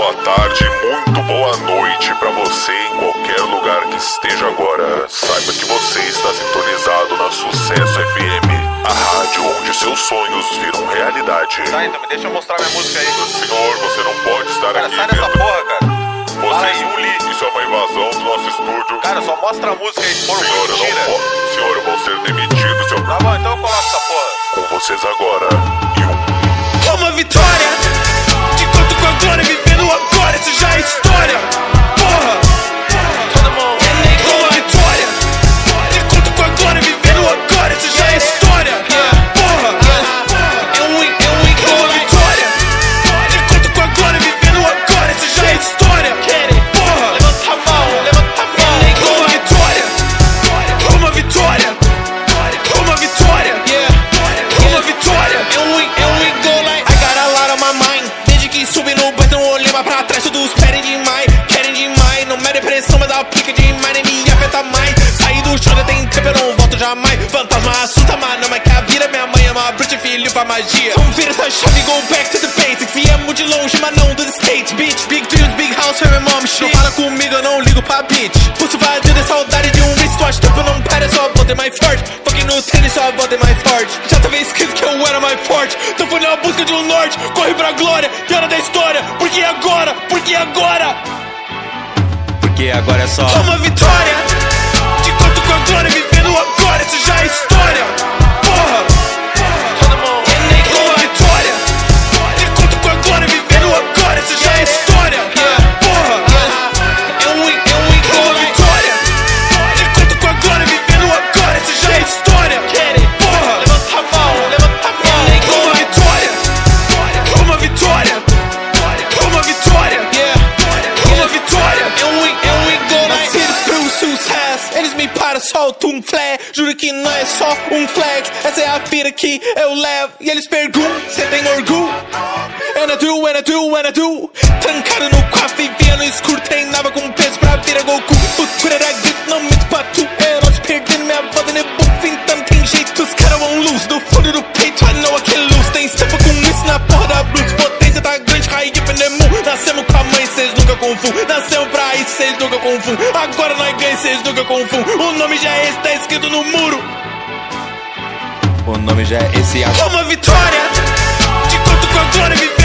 boa tarde, muito boa noite pra você em qualquer lugar que esteja agora. Saiba que você está sintonizado na Sucesso FM, a rádio onde seus sonhos viram realidade. Tá, então me deixa eu mostrar minha música aí. Senhor, você não pode estar Cara, aqui sai dessa dentro. porra, cara. Isso é uma invasão do nosso estúdio. Cara, só mostra a música aí, por Senhor, eu mentira. não posso. Senhor, eu vou ser demitido, seu... Tá bom, então eu coloco essa porra. Com vocês agora, Uma vitória, de conto com a glória, vivendo agora, isso já é história. Porra, Todo mundo. uma vitória, de conto com a glória, vivendo agora, isso já é história. Porra, uma vitória, de conto com a glória, vivendo agora, isso já é história. Porra, Levanta a mão, levanta a mão. uma vitória, uma vitória, uma vitória, uma vitória. I got a lot on my mind. Desde que subi no bus não olhei mais pra trás. Todos querem demais. Não me depressão, mas aplica demais, nem me afeta mais. Saí do chão, já tem tempo, eu não volto jamais. Fantasma assusta, mas não é que a vida. Minha mãe é uma bruxa, filho faz magia. Então vira essa chave, go back to the basics. Viemos de longe, mas não dos States, bitch. Big dreams, big house, where my mom shit. Não fala comigo, eu não ligo pra bitch. Pulso vazio de saudade de um wristwatch. Tempo não para, só vou ter mais forte. Fucking no tênis, só vou ter mais forte. Já tava escrito que eu era mais forte. Então fui na busca de um norte. Corre pra glória, e hora da história. Porque agora, porque agora. Porque agora é só Uma vitória, de conto com a glória, vivendo agora, isso já é história. Porra, Todo mundo. uma vitória, de conto com a glória, vivendo agora, isso já é história. Porra, uma vitória, de conto com a glória, vivendo agora, isso já é história. Porra, Levanta a mão, levanta a mão. uma vitória, uma vitória, uma vitória, uma vitória. Nascido pelo sucesso, eles me param, solto um flash. Juro que não é só um flex, essa é a vida que eu levo. E eles perguntam, cê tem orgulho? And I do. Trancado no quarto, vivia no escuro. Treinava com peso pra virar Goku. Futuro era grito, não minto pra tu. Eu não se perdendo minha voz e buff. Então tem jeito, os caras vão lose. Do fundo do peito, I know I can lose. Tem step com isso na porra da blues. Potência tá grande, high up in the moon. Nascemos com a mãe, cês nunca confundem. Nascemos pra isso, cês nunca confundem. Agora nós ganhamos, cês nunca confundem. O nome já é esse, tá escrito no muro. o nome já é esse. Uma vitória, de conto com a glória,